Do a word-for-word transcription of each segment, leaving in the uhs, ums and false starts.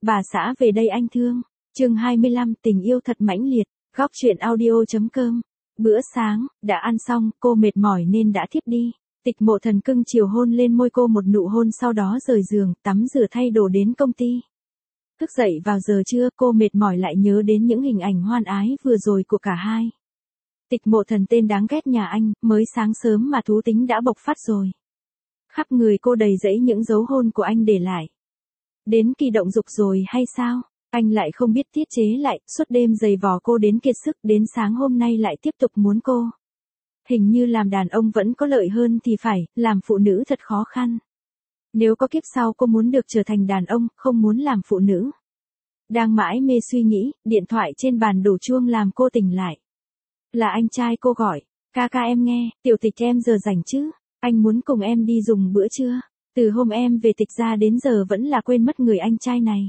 Bà xã về đây anh thương. Chương hai mươi lăm, tình yêu thật mãnh liệt. Góc truyện audio chấm com. Bữa sáng, đã ăn xong, cô mệt mỏi nên đã thiếp đi. Tịch Mộ Thần cưng chiều hôn lên môi cô một nụ hôn, sau đó rời giường, tắm rửa thay đồ đến công ty. Thức dậy vào giờ trưa, cô mệt mỏi lại nhớ đến những hình ảnh hoan ái vừa rồi của cả hai. Tịch Mộ Thần tên đáng ghét nhà anh, mới sáng sớm mà thú tính đã bộc phát rồi. Khắp người cô đầy rẫy những dấu hôn của anh để lại. Đến kỳ động dục rồi hay sao? Anh lại không biết tiết chế lại, suốt đêm giày vò cô đến kiệt sức, đến sáng hôm nay lại tiếp tục muốn cô. Hình như làm đàn ông vẫn có lợi hơn thì phải, làm phụ nữ thật khó khăn. Nếu có kiếp sau cô muốn được trở thành đàn ông, không muốn làm phụ nữ. Đang mãi mê suy nghĩ, điện thoại trên bàn đổ chuông làm cô tỉnh lại. Là anh trai cô gọi. Ca ca em nghe, Tiểu Tịch em giờ rảnh chứ? Anh muốn cùng em đi dùng bữa trưa. Từ hôm em về Tịch ra đến giờ vẫn là quên mất người anh trai này.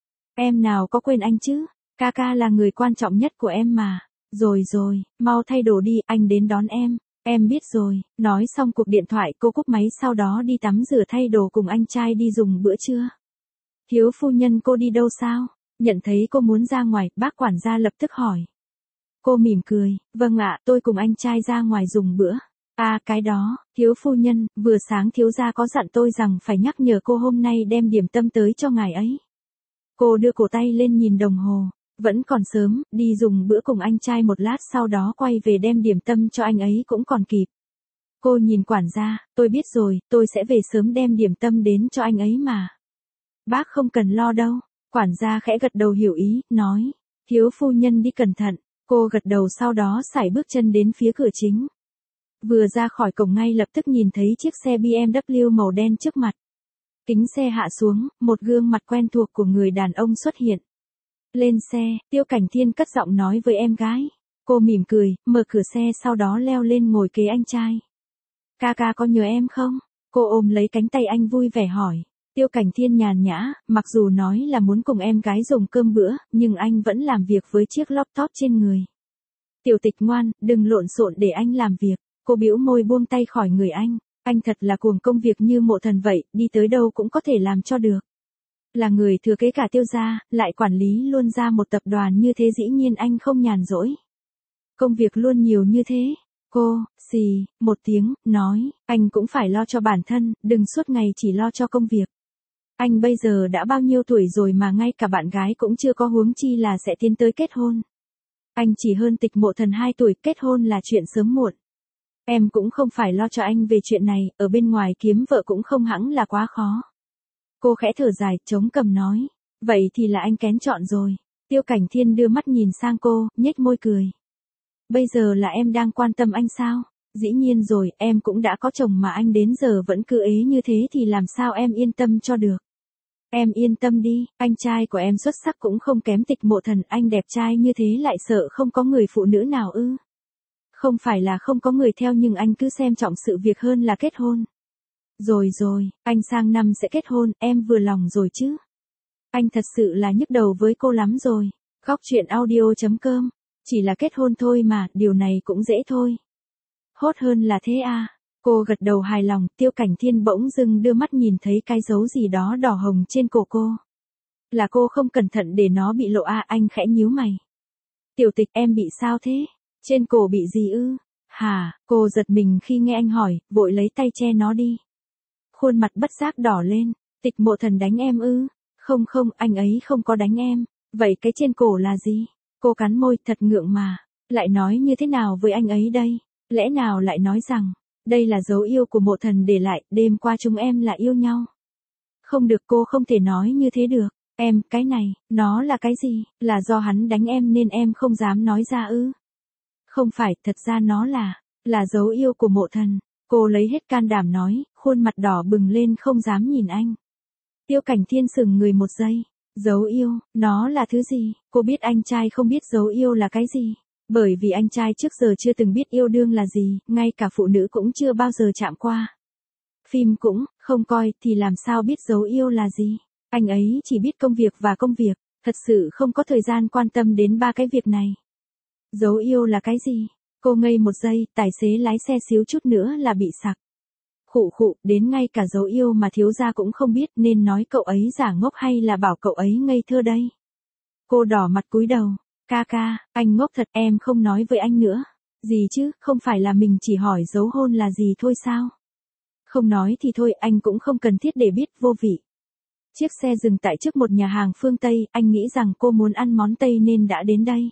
Em nào có quên anh chứ? Ca ca là người quan trọng nhất của em mà. Rồi rồi, mau thay đồ đi, anh đến đón em. Em biết rồi. Nói xong cuộc điện thoại cô cúp máy, sau đó đi tắm rửa thay đồ cùng anh trai đi dùng bữa trưa. Thiếu phu nhân, cô đi đâu sao? Nhận thấy cô muốn ra ngoài, bác quản gia lập tức hỏi. Cô mỉm cười, vâng ạ, tôi cùng anh trai ra ngoài dùng bữa. À cái đó, thiếu phu nhân, vừa sáng thiếu gia có dặn tôi rằng phải nhắc nhở cô hôm nay đem điểm tâm tới cho ngài ấy. Cô đưa cổ tay lên nhìn đồng hồ, vẫn còn sớm, đi dùng bữa cùng anh trai một lát sau đó quay về đem điểm tâm cho anh ấy cũng còn kịp. Cô nhìn quản gia, tôi biết rồi, tôi sẽ về sớm đem điểm tâm đến cho anh ấy mà. Bác không cần lo đâu, quản gia khẽ gật đầu hiểu ý, nói, thiếu phu nhân đi cẩn thận. Cô gật đầu sau đó sải bước chân đến phía cửa chính. Vừa ra khỏi cổng ngay lập tức nhìn thấy chiếc xe bê em vê màu đen trước mặt. Kính xe hạ xuống, một gương mặt quen thuộc của người đàn ông xuất hiện. Lên xe, Tiêu Cảnh Thiên cất giọng nói với em gái. Cô mỉm cười, mở cửa xe sau đó leo lên ngồi kế anh trai. Ca ca có nhớ em không? Cô ôm lấy cánh tay anh vui vẻ hỏi. Tiêu Cảnh Thiên nhàn nhã, mặc dù nói là muốn cùng em gái dùng cơm bữa, nhưng anh vẫn làm việc với chiếc laptop trên người. Tiểu Tịch ngoan, đừng lộn xộn để anh làm việc. Cô bĩu môi buông tay khỏi người anh. Anh thật là cuồng công việc như Mộ Thần vậy, đi tới đâu cũng có thể làm cho được. Là người thừa kế cả Tiêu gia, lại quản lý luôn ra một tập đoàn như thế, dĩ nhiên anh không nhàn rỗi. Công việc luôn nhiều như thế. Cô, xì, một tiếng, nói, anh cũng phải lo cho bản thân, đừng suốt ngày chỉ lo cho công việc. Anh bây giờ đã bao nhiêu tuổi rồi mà ngay cả bạn gái cũng chưa có, huống chi là sẽ tiến tới kết hôn. Anh chỉ hơn Tịch Mộ Thần hai tuổi, kết hôn là chuyện sớm muộn. Em cũng không phải lo cho anh về chuyện này, ở bên ngoài kiếm vợ cũng không hẳn là quá khó. Cô khẽ thở dài, chống cằm nói, vậy thì là anh kén chọn rồi. Tiêu Cảnh Thiên đưa mắt nhìn sang cô, nhếch môi cười. Bây giờ là em đang quan tâm anh sao? Dĩ nhiên rồi, em cũng đã có chồng mà anh đến giờ vẫn cứ ế như thế thì làm sao em yên tâm cho được. Em yên tâm đi, anh trai của em xuất sắc cũng không kém Tịch Mộ Thần, anh đẹp trai như thế lại sợ không có người phụ nữ nào ư? Không phải là không có người theo, nhưng anh cứ xem trọng sự việc hơn là kết hôn. Rồi rồi, anh sang năm sẽ kết hôn, em vừa lòng rồi chứ? Anh thật sự là nhức đầu với cô lắm rồi. Góc truyện audio chấm com. Chỉ là kết hôn thôi mà, điều này cũng dễ thôi. Hốt hơn là thế à? Cô gật đầu hài lòng. Tiêu Cảnh Thiên bỗng dưng đưa mắt nhìn thấy cái dấu gì đó đỏ hồng trên cổ cô. Là cô không cẩn thận để nó bị lộ à? Anh khẽ nhíu mày. Tiểu Tịch, em bị sao thế? Trên cổ bị gì ư? Hả? Cô giật mình khi nghe anh hỏi, vội lấy tay che nó đi. Khuôn mặt bất giác đỏ lên. Tịch Mộ Thần đánh em ư? Không không, anh ấy không có đánh em. Vậy cái trên cổ là gì? Cô cắn môi, thật ngượng mà. Lại nói như thế nào với anh ấy đây? Lẽ nào lại nói rằng, đây là dấu yêu của Mộ Thần để lại, đêm qua chúng em là yêu nhau. Không được, cô không thể nói như thế được. Em, cái này, nó là cái gì? Là do hắn đánh em nên em không dám nói ra ư? Không phải, thật ra nó là, là dấu yêu của Mộ Thần. Cô lấy hết can đảm nói, khuôn mặt đỏ bừng lên không dám nhìn anh. Tiêu Cảnh Thiên sững người một giây. Dấu yêu, nó là thứ gì? Cô biết anh trai không biết dấu yêu là cái gì. Bởi vì anh trai trước giờ chưa từng biết yêu đương là gì, ngay cả phụ nữ cũng chưa bao giờ chạm qua. Phim cũng không coi thì làm sao biết dấu yêu là gì. Anh ấy chỉ biết công việc và công việc, thật sự không có thời gian quan tâm đến ba cái việc này. Dấu yêu là cái gì? Cô ngây một giây, tài xế lái xe xíu chút nữa là bị sặc. Khụ khụ, đến ngay cả dấu yêu mà thiếu gia cũng không biết nên nói cậu ấy giả ngốc hay là bảo cậu ấy ngây thơ đây. Cô đỏ mặt cúi đầu, ca ca, anh ngốc thật, em không nói với anh nữa. Gì chứ, không phải là mình chỉ hỏi dấu hôn là gì thôi sao? Không nói thì thôi, anh cũng không cần thiết để biết, vô vị. Chiếc xe dừng tại trước một nhà hàng phương Tây, anh nghĩ rằng cô muốn ăn món Tây nên đã đến đây.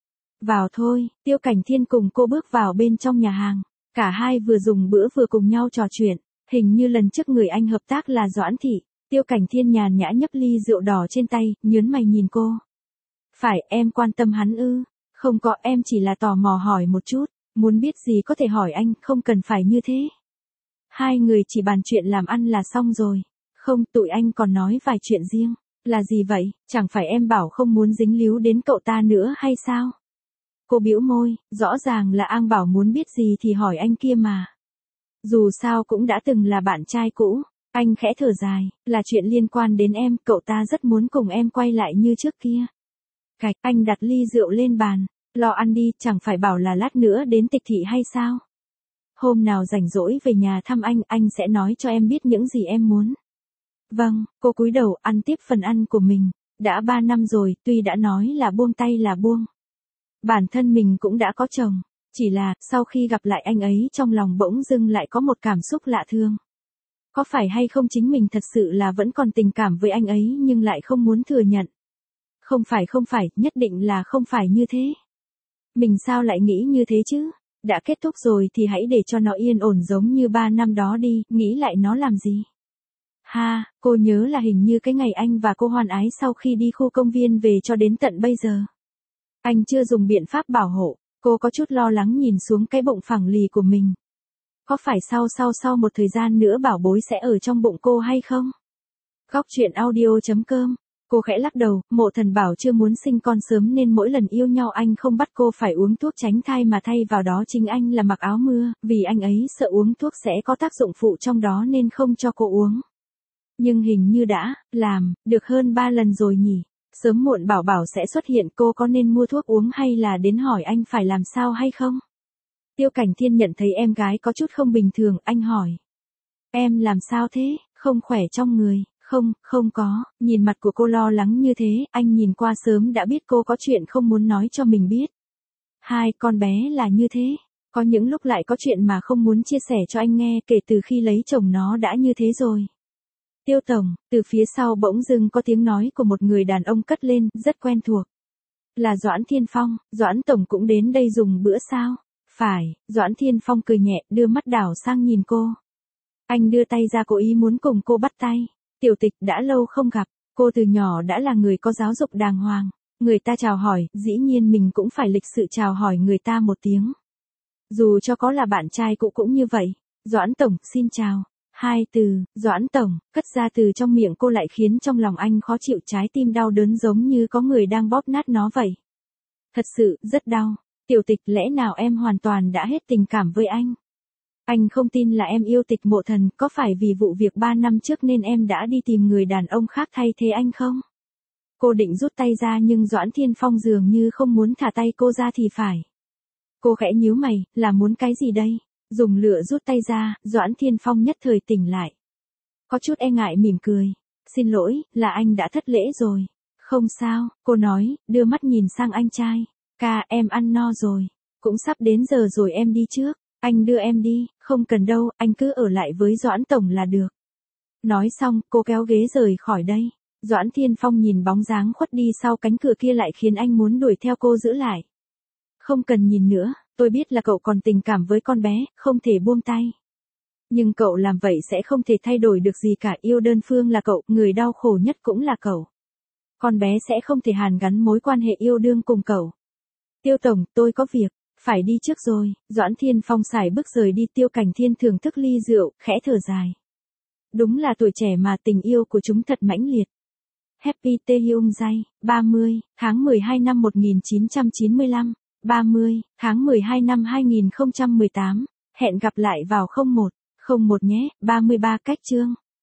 Vào thôi, Tiêu Cảnh Thiên cùng cô bước vào bên trong nhà hàng. Cả hai vừa dùng bữa vừa cùng nhau trò chuyện. Hình như lần trước người anh hợp tác là Doãn Thị. Tiêu Cảnh Thiên nhàn nhã nhấp ly rượu đỏ trên tay, nhớn mày nhìn cô. Phải, em quan tâm hắn ư? Không có, em chỉ là tò mò hỏi một chút. Muốn biết gì có thể hỏi anh, không cần phải như thế. Hai người chỉ bàn chuyện làm ăn là xong rồi. Không, tụi anh còn nói vài chuyện riêng. Là gì vậy, chẳng phải em bảo không muốn dính líu đến cậu ta nữa hay sao? Cô bĩu môi, rõ ràng là An bảo muốn biết gì thì hỏi anh kia mà. Dù sao cũng đã từng là bạn trai cũ. Anh khẽ thở dài, là chuyện liên quan đến em, cậu ta rất muốn cùng em quay lại như trước kia. Cạch, anh đặt ly rượu lên bàn, lo ăn đi, chẳng phải bảo là lát nữa đến Tịch Thị hay sao? Hôm nào rảnh rỗi về nhà thăm anh, anh sẽ nói cho em biết những gì em muốn. Vâng, cô cúi đầu ăn tiếp phần ăn của mình. Đã ba năm rồi, tuy đã nói là buông tay là buông. Bản thân mình cũng đã có chồng. Chỉ là, sau khi gặp lại anh ấy trong lòng bỗng dưng lại có một cảm xúc lạ thường. Có phải hay không chính mình thật sự là vẫn còn tình cảm với anh ấy nhưng lại không muốn thừa nhận. Không phải không phải, nhất định là không phải như thế. Mình sao lại nghĩ như thế chứ? Đã kết thúc rồi thì hãy để cho nó yên ổn giống như ba năm đó đi, nghĩ lại nó làm gì? Ha, cô nhớ là hình như cái ngày anh và cô hoan ái sau khi đi khu công viên về cho đến tận bây giờ. Anh chưa dùng biện pháp bảo hộ, cô có chút lo lắng nhìn xuống cái bụng phẳng lì của mình. Có phải sau sau sau một thời gian nữa bảo bối sẽ ở trong bụng cô hay không? Góc truyện audio chấm com. Cô khẽ lắc đầu, Mộ Thần bảo chưa muốn sinh con sớm nên mỗi lần yêu nhau anh không bắt cô phải uống thuốc tránh thai mà thay vào đó chính anh là mặc áo mưa, vì anh ấy sợ uống thuốc sẽ có tác dụng phụ trong đó nên không cho cô uống. Nhưng hình như đã, làm, được hơn ba lần rồi nhỉ. Sớm muộn bảo bảo sẽ xuất hiện, cô có nên mua thuốc uống hay là đến hỏi anh phải làm sao hay không? Tiêu Cảnh Thiên nhận thấy em gái có chút không bình thường, anh hỏi. Em làm sao thế, không khỏe trong người? Không, không có, nhìn mặt của cô lo lắng như thế, anh nhìn qua sớm đã biết cô có chuyện không muốn nói cho mình biết. Hai, con bé là như thế. Có những lúc lại có chuyện mà không muốn chia sẻ cho anh nghe, kể từ khi lấy chồng nó đã như thế rồi. Tiêu Tổng, từ phía sau bỗng dưng có tiếng nói của một người đàn ông cất lên, rất quen thuộc. Là Doãn Thiên Phong, Doãn Tổng cũng đến đây dùng bữa sao? Phải, Doãn Thiên Phong cười nhẹ, đưa mắt đảo sang nhìn cô. Anh đưa tay ra cố ý muốn cùng cô bắt tay. Tiểu Tịch, đã lâu không gặp, cô từ nhỏ đã là người có giáo dục đàng hoàng. Người ta chào hỏi, dĩ nhiên mình cũng phải lịch sự chào hỏi người ta một tiếng. Dù cho có là bạn trai cũ cũng như vậy. Doãn Tổng, xin chào. Hai từ, Doãn Tổng, cất ra từ trong miệng cô lại khiến trong lòng anh khó chịu, trái tim đau đớn giống như có người đang bóp nát nó vậy. Thật sự, rất đau. Tiểu Tịch, lẽ nào em hoàn toàn đã hết tình cảm với anh? Anh không tin là em yêu Tịch Mộ Thần, có phải vì vụ việc ba năm trước nên em đã đi tìm người đàn ông khác thay thế anh không? Cô định rút tay ra nhưng Doãn Thiên Phong dường như không muốn thả tay cô ra thì phải. Cô khẽ nhíu mày, là muốn cái gì đây? Dùng lửa rút tay ra, Doãn Thiên Phong nhất thời tỉnh lại. Có chút e ngại mỉm cười. Xin lỗi, là anh đã thất lễ rồi. Không sao, cô nói, đưa mắt nhìn sang anh trai. Ca, em ăn no rồi. Cũng sắp đến giờ rồi, em đi trước. Anh đưa em đi, không cần đâu, anh cứ ở lại với Doãn Tổng là được. Nói xong, cô kéo ghế rời khỏi đây. Doãn Thiên Phong nhìn bóng dáng khuất đi sau cánh cửa kia lại khiến anh muốn đuổi theo cô giữ lại. Không cần nhìn nữa, tôi biết là cậu còn tình cảm với con bé, không thể buông tay. Nhưng cậu làm vậy sẽ không thể thay đổi được gì cả, yêu đơn phương là cậu, người đau khổ nhất cũng là cậu. Con bé sẽ không thể hàn gắn mối quan hệ yêu đương cùng cậu. Tiêu Tổng, tôi có việc, phải đi trước rồi. Doãn Thiên Phong xài bước rời đi. Tiêu Cảnh Thiên thưởng thức ly rượu, khẽ thở dài. Đúng là tuổi trẻ mà tình yêu của chúng thật mãnh liệt. Happy Taehyung Jay, ba mươi, tháng mười hai năm một nghìn chín trăm chín mươi lăm, ba mươi, tháng mười hai năm hai nghìn không trăm mười tám. Hẹn gặp lại vào không một, không một nhé, ba mươi ba cách chương.